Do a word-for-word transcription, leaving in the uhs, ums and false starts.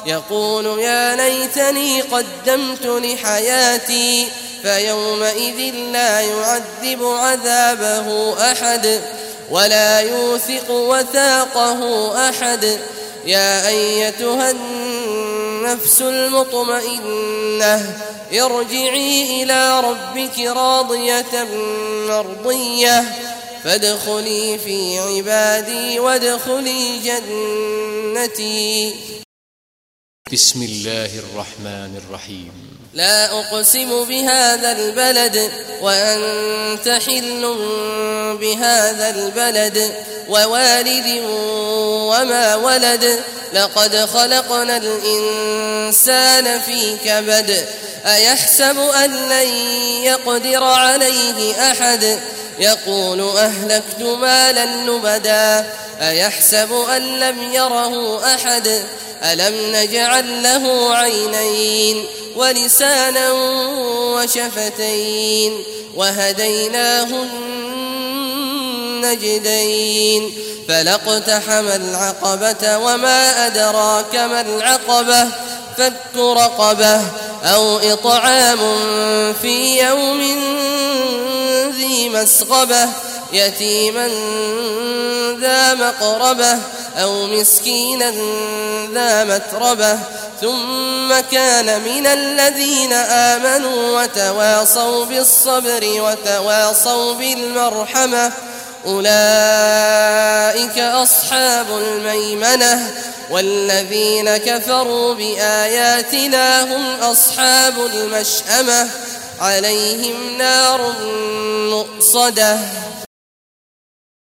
يقول يا ليتني قدمت لحياتي فيومئذ لا يعذب عذابه أحد ولا يوثق وثاقه أحد. يا أيتها النفس المطمئنة ارجعي إلى ربك راضية مرضية فادخلي في عبادي وادخلي جنتي. بسم الله الرحمن الرحيم. لا أقسم بهذا البلد وأنت حل بهذا البلد ووالد وما ولد لقد خلقنا الإنسان في كبد أيحسب أن لن يقدر عليه أحد يقول أهلكت مالا لبدا أيحسب أن لم يره أحد ألم نجعل له عينين ولسانا وشفتين وهديناه النجدين فلاقتحم العقبة وما أدراك ما العقبة فك رقبة أو إطعام في يوم ذي مسغبة يتيما ذا مقربة أو مسكينا ذا متربة ثم كان من الذين آمنوا وتواصوا بالصبر وتواصوا بالمرحمة أولئك أصحاب الميمنة والذين كفروا بآياتنا هم أصحاب المشأمة عليهم نار مؤصدة.